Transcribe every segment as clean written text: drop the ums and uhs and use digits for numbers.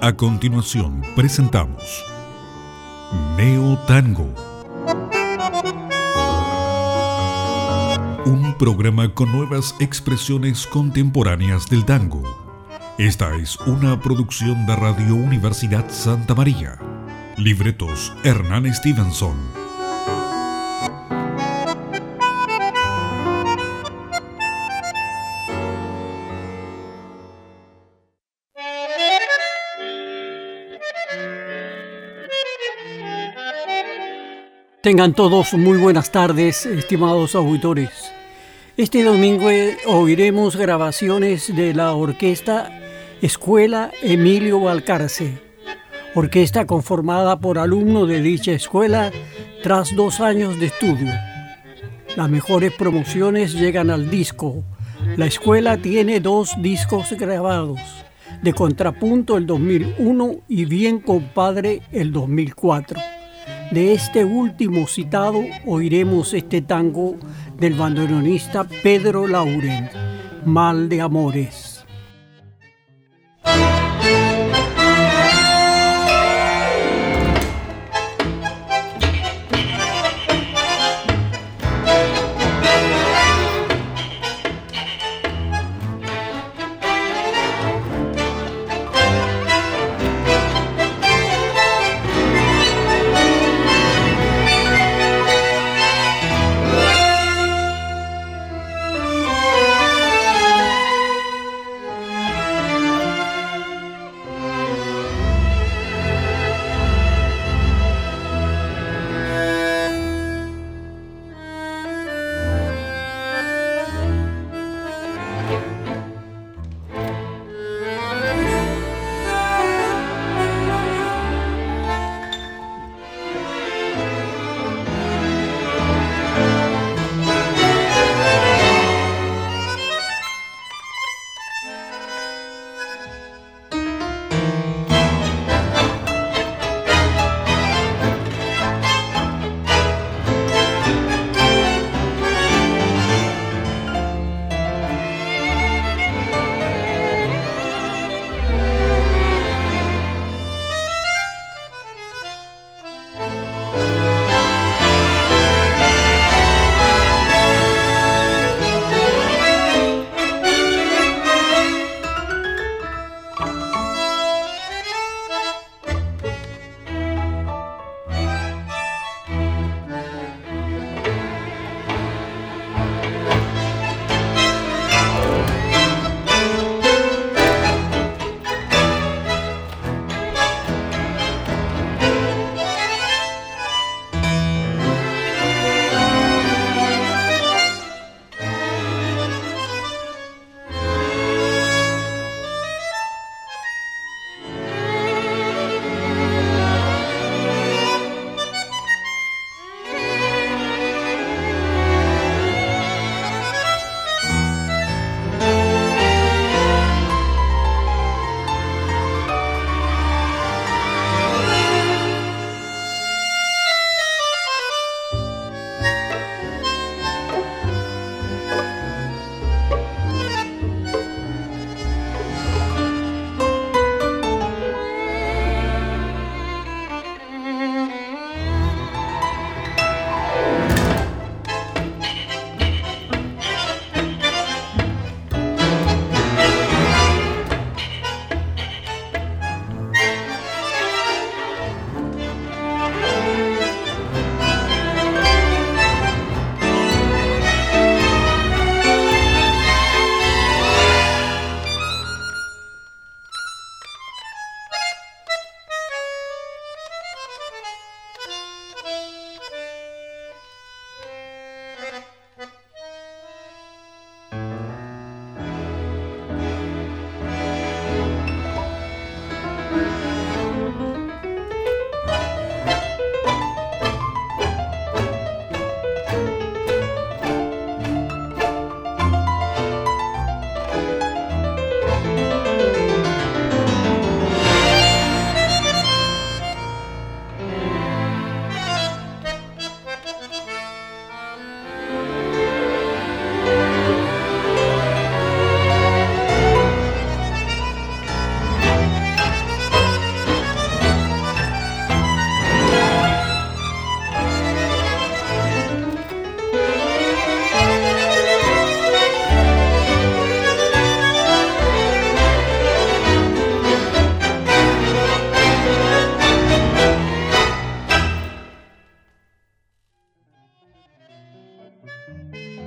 A continuación presentamos Neo Tango, un programa con nuevas expresiones contemporáneas del tango. Esta es una producción de Radio Universidad Santa María. Libretos Hernán Stevenson. Tengan todos muy buenas tardes, estimados auditores. Este domingo oiremos grabaciones de la orquesta Escuela Emilio Balcarce, orquesta conformada por alumnos de dicha escuela tras 2 años de estudio. Las mejores promociones llegan al disco. La escuela tiene 2 discos grabados, de Contrapunto el 2001 y Bien Compadre el 2004. De este último citado oiremos este tango del bandoneonista Pedro Laurent, Mal de Amores.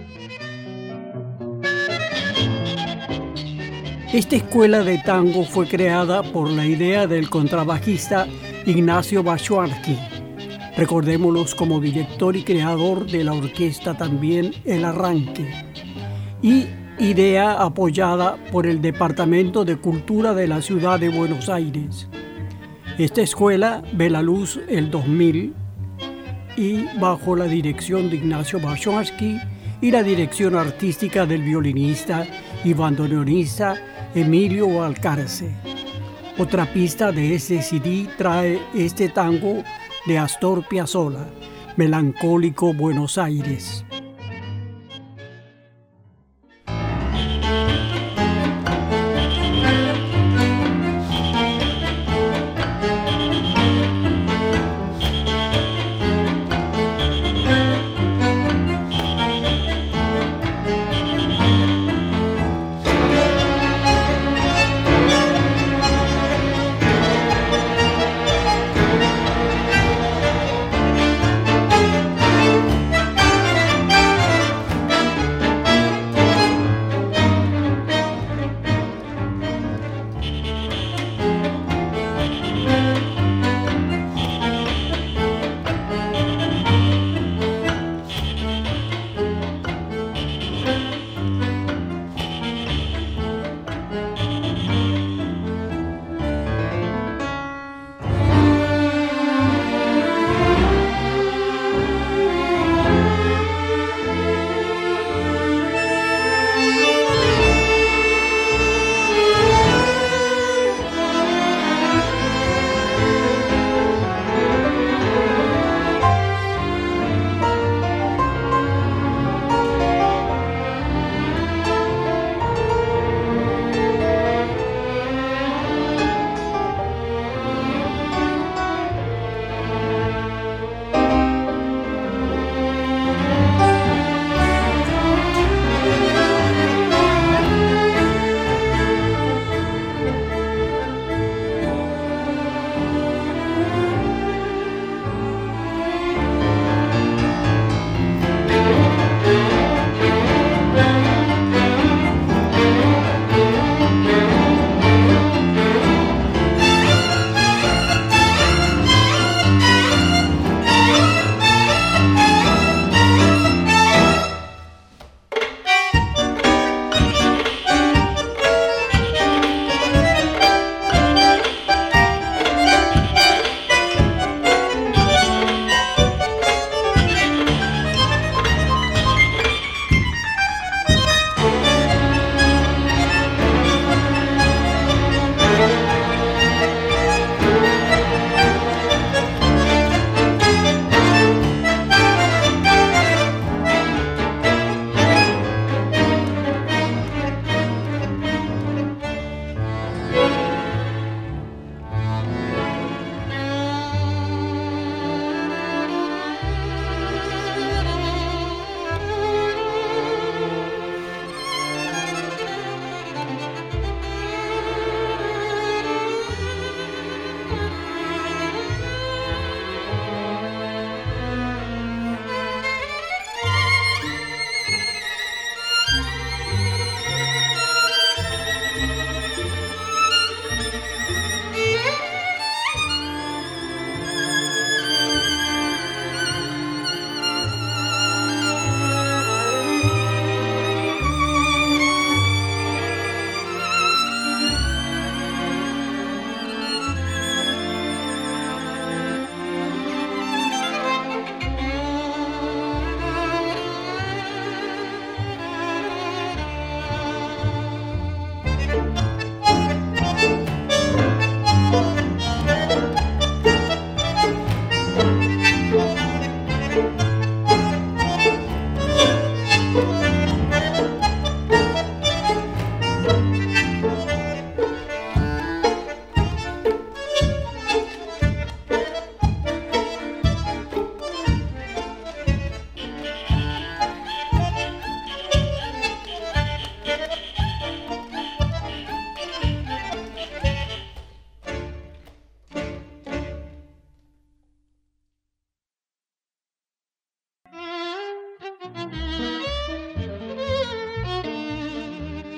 Esta escuela de tango fue creada por la idea del contrabajista Ignacio Bachoarsky. Recordémoslos como director y creador de la orquesta también El Arranque. Y idea apoyada por el Departamento de Cultura de la Ciudad de Buenos Aires. Esta escuela ve la luz el 2000 y bajo la dirección de Ignacio Bachoarsky y la dirección artística del violinista y bandoneonista Emilio Alcarce. Otra pista de este CD trae este tango de Astor Piazzolla, Melancólico Buenos Aires.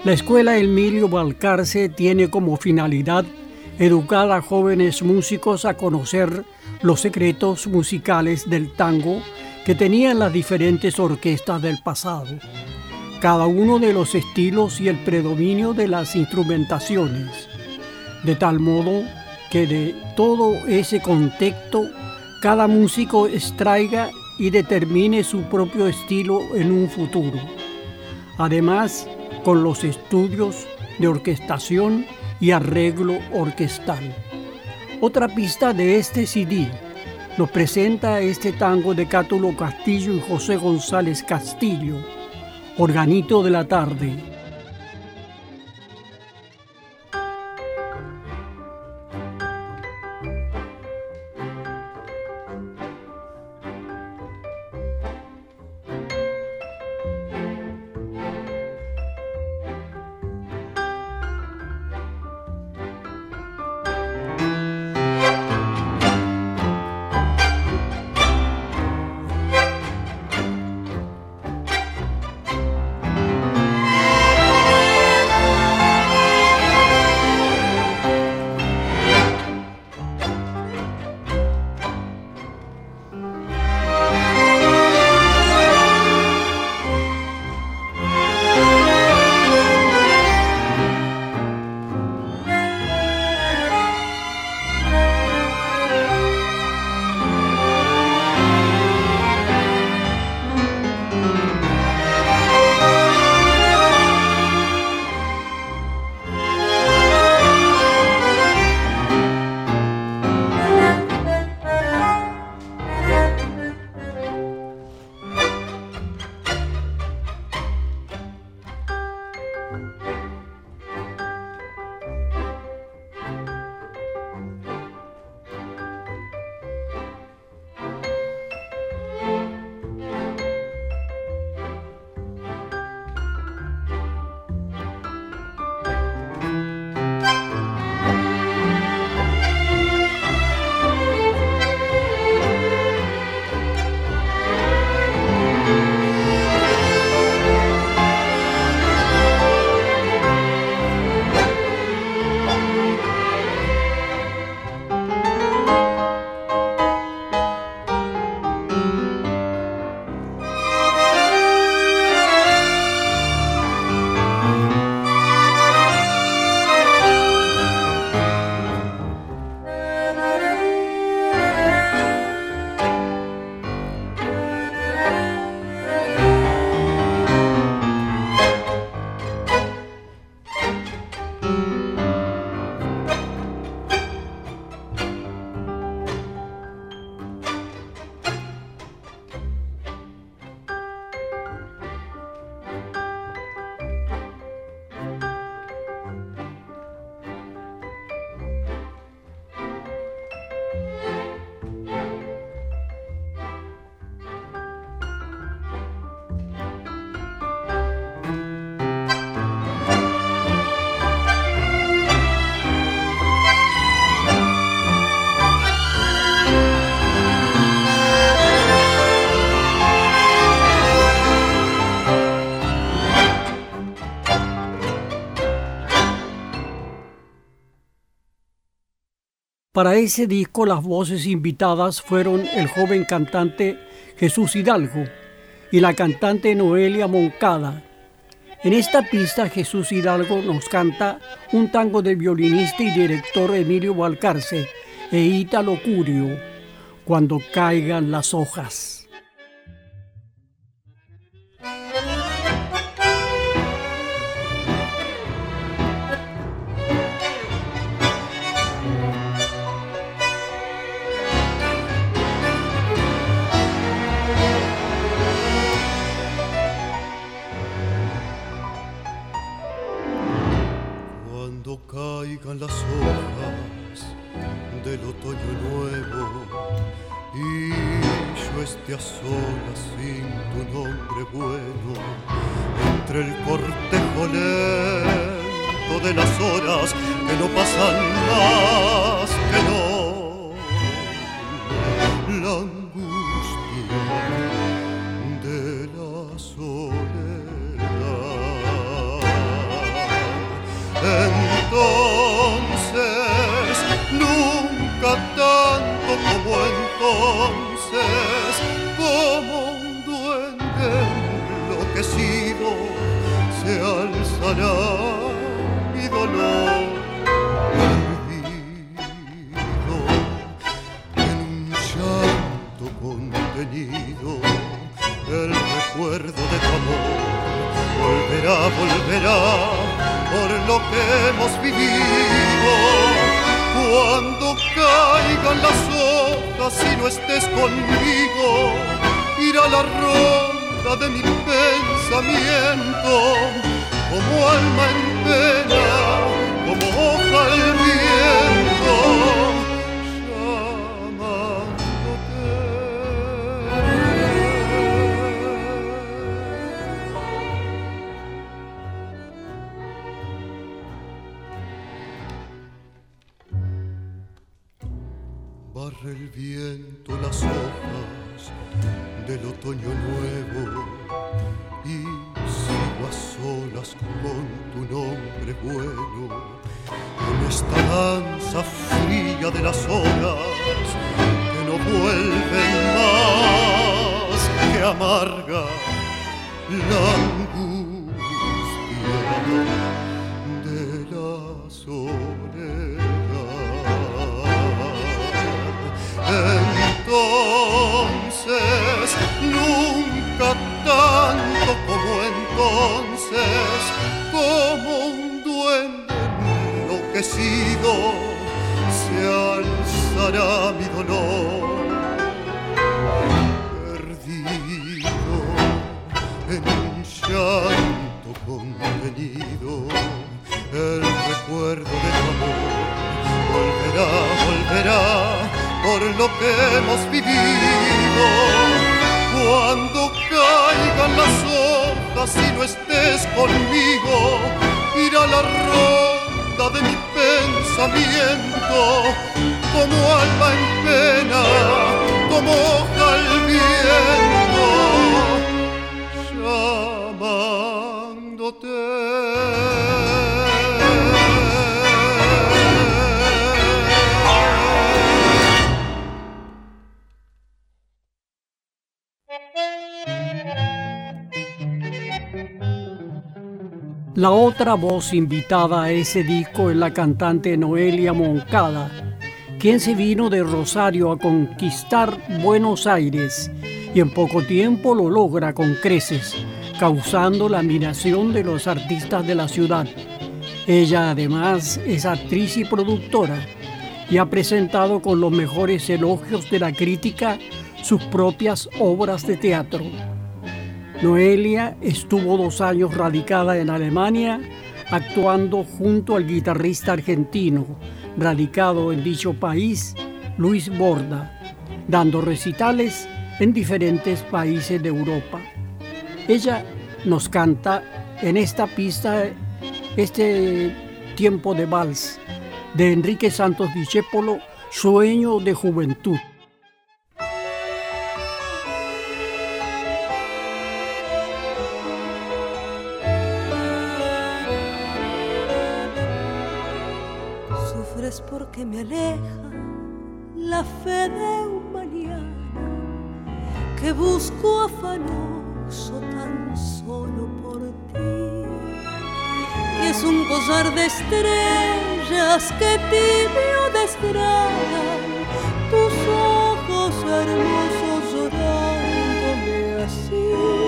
La Escuela Emilio Balcarce tiene como finalidad educar a jóvenes músicos a conocer los secretos musicales del tango que tenían las diferentes orquestas del pasado, cada uno de los estilos y el predominio de las instrumentaciones, de tal modo que de todo ese contexto cada músico extraiga y determine su propio estilo en un futuro. Además, con los estudios de orquestación y arreglo orquestal. Otra pista de este CD nos presenta este tango de Cátulo Castillo y José González Castillo, Organito de la Tarde. Para ese disco las voces invitadas fueron el joven cantante Jesús Hidalgo y la cantante Noelia Moncada. En esta pista Jesús Hidalgo nos canta un tango del violinista y director Emilio Balcarce e Ítalo Curio, Cuando caigan las hojas. Caigan las hojas del otoño nuevo y yo esté a solas sin tu nombre bueno, entre el cortejo lento de las horas que no pasan más que no, la angustia de la soledad. enloquecido se alzará mi dolor perdido en un llanto contenido. El recuerdo de tu amor volverá, volverá por lo que hemos vivido. Cuando caigan las hojas y no estés conmigo, irá la ronda de mi pensamiento como alma en pena, como hoja al viento, llamándote. Barre el viento las hojas del otoño nuevo y sigo a solas con tu nombre bueno en esta danza fría de las horas que no vuelven más, que amarga la angustia de la soledad. Entonces, nunca tanto como entonces, como un duende enloquecido, se alzará mi dolor perdido en un llanto contenido. El recuerdo de tu amor volverá, volverá por lo que hemos vivido. Cuando caigan las hojas y no estés conmigo, irá la ronda de mi pensamiento como alma en pena, como hoja al viento, llamándote. La otra voz invitada a ese disco es la cantante Noelia Moncada, quien se vino de Rosario a conquistar Buenos Aires y en poco tiempo lo logra con creces, causando la admiración de los artistas de la ciudad. Ella además es actriz y productora y ha presentado con los mejores elogios de la crítica sus propias obras de teatro. Noelia estuvo 2 años radicada en Alemania, actuando junto al guitarrista argentino, radicado en dicho país, Luis Borda, dando recitales en diferentes países de Europa. Ella nos canta en esta pista este tiempo de vals de Enrique Santos Discépolo, Sueño de Juventud. Sufres porque me aleja la fe de un mañana que busco afanoso tan solo por ti. Y es un collar de estrellas que tibio desgranan tus ojos hermosos llorándome así.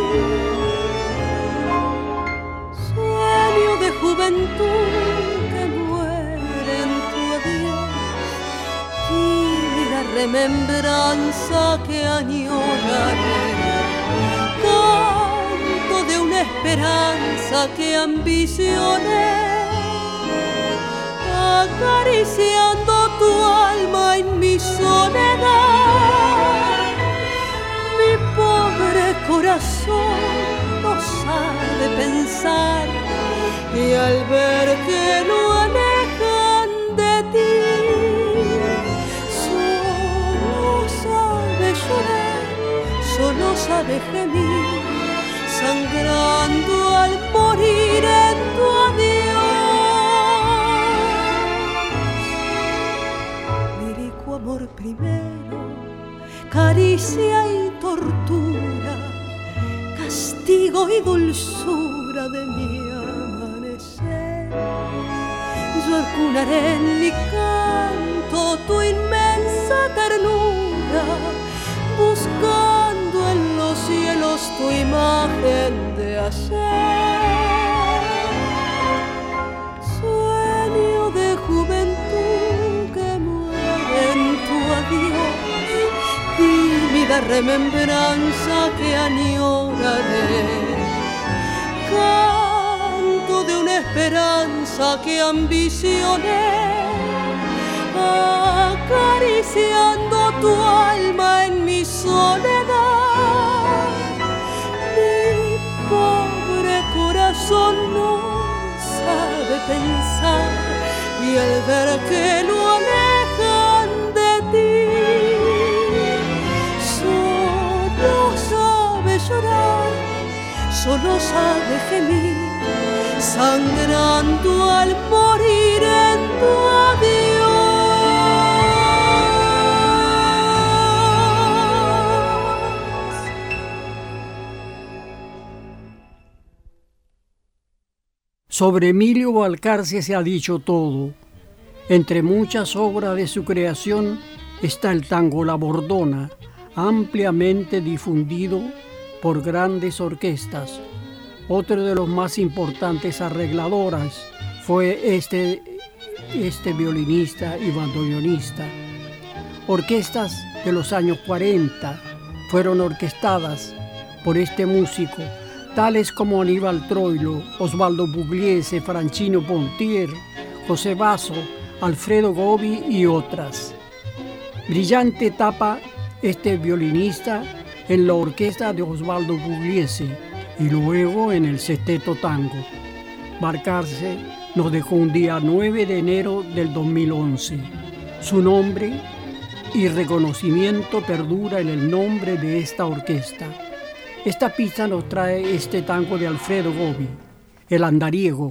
Sueño de juventud que muere en tu adiós, tímida remembranza que añoraré, canto de una esperanza que ambicioné, acariciando tu alma en mi soledad. Mi pobre corazón no sabe pensar y al ver que lo alejan de ti, solo sabe llorar, solo sabe gemir, sangrando al morir en tu adiós. Lírico amor primero, caricia y tortura, castigo fuego y dulzura de mi amanecer. Yo arcunaré en mi canto tu inmensa ternura, buscando en los cielos tu imagen de ayer. Sueño de juventud que muere en tu adiós, tímida remembranza que añoraré. Canto de una esperanza que ambicioné, acariciando tu alma en mi soledad. Mi pobre corazón no sabe pensar, y al ver que lo alejan de ti, solo sabe llorar, solo sabe gemir, sangrando al morir en tu adiós. Sobre Emilio Valcarce se ha dicho todo. Entre muchas obras de su creación está el tango La Bordona, ampliamente difundido por grandes orquestas. Otro de los más importantes arregladoras fue este violinista y bandoneonista. Orquestas de los años 40 fueron orquestadas por este músico, tales como Aníbal Troilo, Osvaldo Pugliese, Franchino Pontier, José Basso, Alfredo Gobi y otras. Brillante etapa este violinista en la orquesta de Osvaldo Pugliese y luego en el Sesteto Tango. Valcarce nos dejó un día 9 de enero del 2011. Su nombre y reconocimiento perdura en el nombre de esta orquesta. Esta pista nos trae este tango de Alfredo Gobi, El Andariego.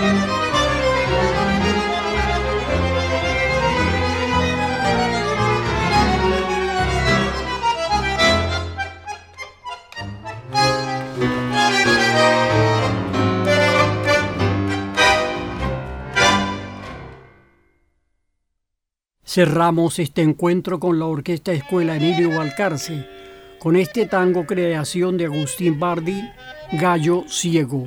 Cerramos este encuentro con la Orquesta Escuela Emilio Balcarce, con este tango creación de Agustín Bardi, Gallo Ciego.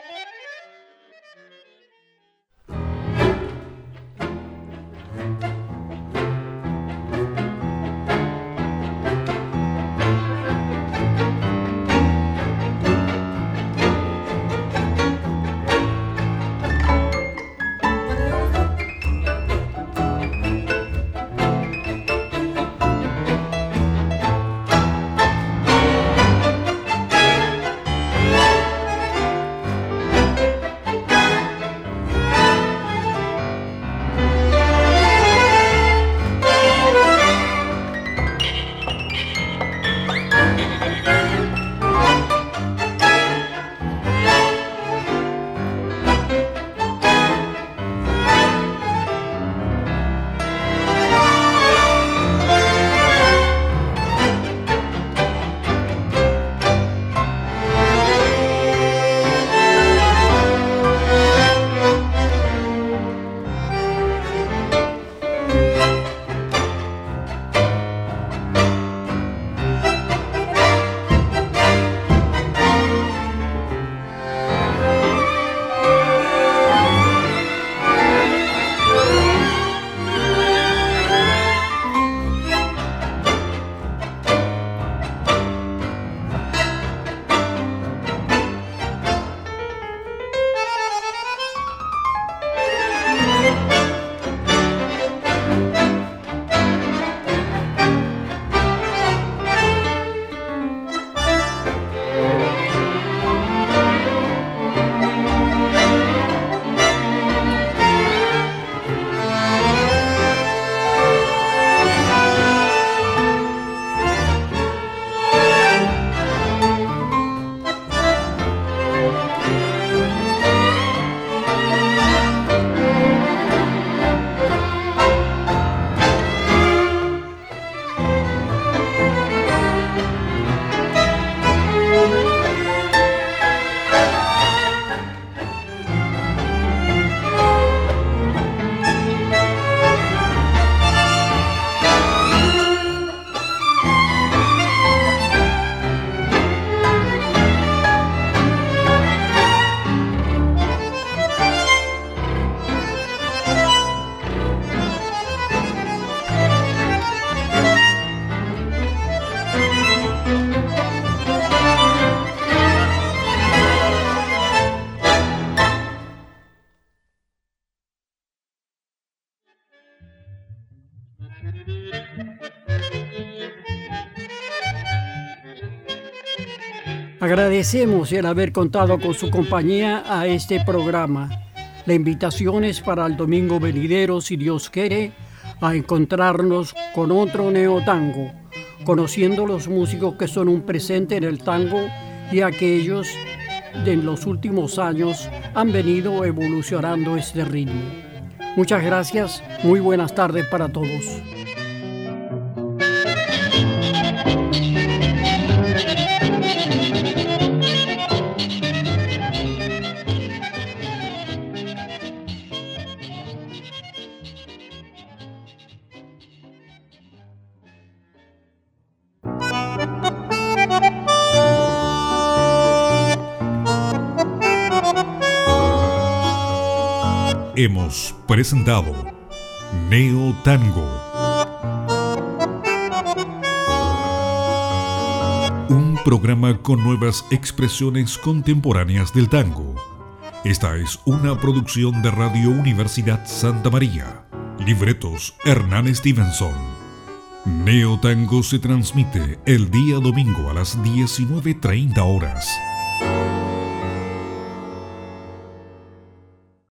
Agradecemos el haber contado con su compañía a este programa. La invitación es para el domingo venidero, si Dios quiere, a encontrarnos con otro neotango, conociendo los músicos que son un presente en el tango y aquellos que en los últimos años han venido evolucionando este ritmo. Muchas gracias, muy buenas tardes para todos. Hemos presentado Neo Tango, un programa con nuevas expresiones contemporáneas del tango. Esta es una producción de Radio Universidad Santa María. Libretos Hernán Stevenson. Neo Tango se transmite el día domingo a las 19:30 horas.